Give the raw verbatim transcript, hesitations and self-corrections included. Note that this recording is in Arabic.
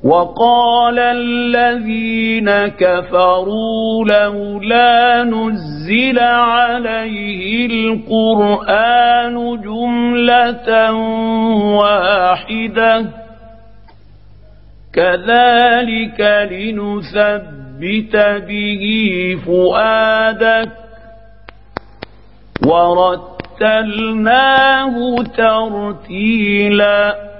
وقال الذين كفروا لولا نزل عليه القرآن جملة واحدة كذلك لنثبت به فؤادك ورتلناه ترتيلا